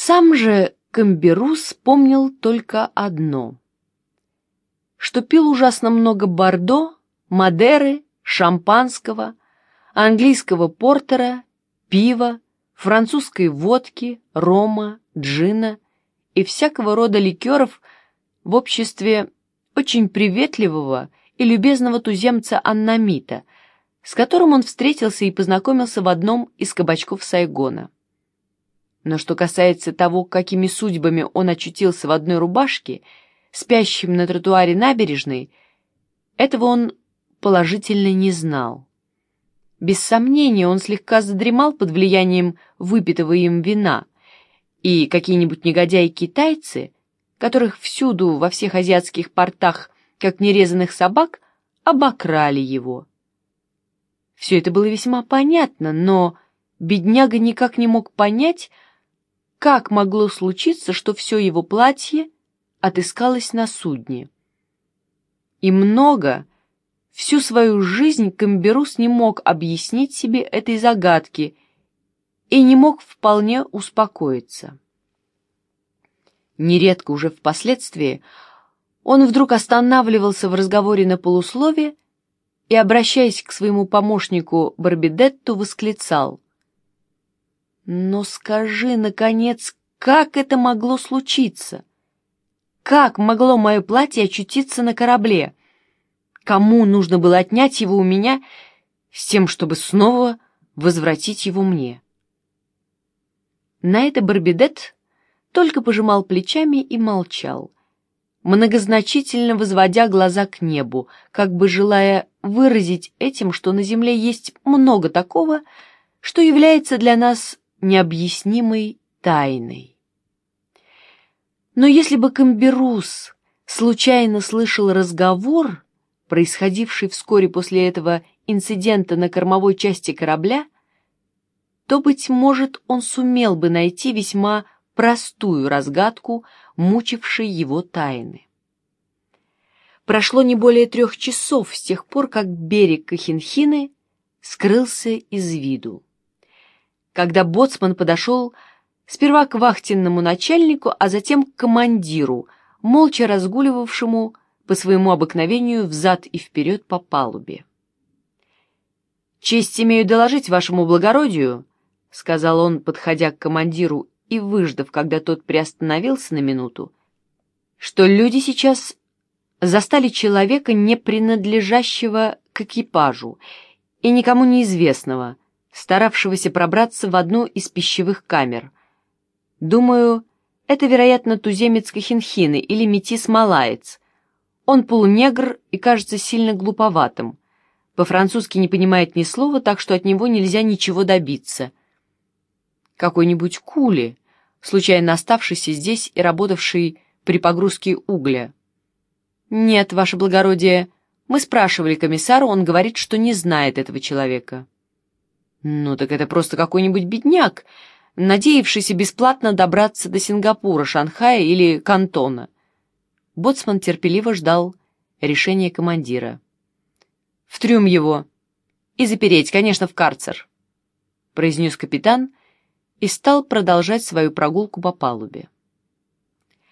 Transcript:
Сам же Камберус помнил только одно, что пил ужасно много бордо, мадеры, шампанского, английского портера, пива, французской водки, рома, джина и всякого рода ликеров в обществе очень приветливого и любезного туземца Аннамита, с которым он встретился и познакомился в одном из кабачков Сайгона. Но что касается того, какими судьбами он очутился в одной рубашке, спящим на тротуаре набережной, этого он положительно не знал. Без сомнения, он слегка задремал под влиянием выпитого им вина, и какие-нибудь негодяи-китайцы, которых всюду во всех азиатских портах, как нерезанных собак, обокрали его. Все это было весьма понятно, но бедняга никак не мог понять, как могло случиться, что все его платье отыскалось на судне. И всю свою жизнь Камберус не мог объяснить себе этой загадки и не мог вполне успокоиться. Нередко уже впоследствии он вдруг останавливался в разговоре на полуслове и, обращаясь к своему помощнику Барбидетту, восклицал: «Но скажи, наконец, как это могло случиться? Как могло мое платье очутиться на корабле? Кому нужно было отнять его у меня с тем, чтобы снова возвратить его мне?» На это Барбидетт только пожимал плечами и молчал, многозначительно возводя глаза к небу, как бы желая выразить этим, что на земле есть много такого, что является для нас необъяснимой тайной. Но если бы Камберус случайно слышал разговор, происходивший вскоре после этого инцидента на кормовой части корабля, то, быть может, он сумел бы найти весьма простую разгадку мучившей его тайны. Прошло не более 3 часов с тех пор, как берег Кохинхины скрылся из виду. Когда боцман подошел сперва к вахтенному начальнику, а затем к командиру, молча разгуливавшему по своему обыкновению взад и вперед по палубе. «Честь имею доложить вашему благородию», — сказал он, подходя к командиру и выждав, когда тот приостановился на минуту, «что люди сейчас застали человека, не принадлежащего к экипажу и никому неизвестного, старавшегося пробраться в одну из пищевых камер. Думаю, это, вероятно, туземец Кохинхины или метис-малаец. Он полунегр и кажется сильно глуповатым. По-французски не понимает ни слова, так что от него нельзя ничего добиться. Какой-нибудь кули, случайно оставшийся здесь и работавший при погрузке угля. Нет, ваше благородие, мы спрашивали комиссара, он говорит, что не знает этого человека». «Ну так это просто какой-нибудь бедняк, надеявшийся бесплатно добраться до Сингапура, Шанхая или Кантона». Боцман терпеливо ждал решения командира. «В трюм его и запереть, конечно, в карцер», — произнес капитан и стал продолжать свою прогулку по палубе.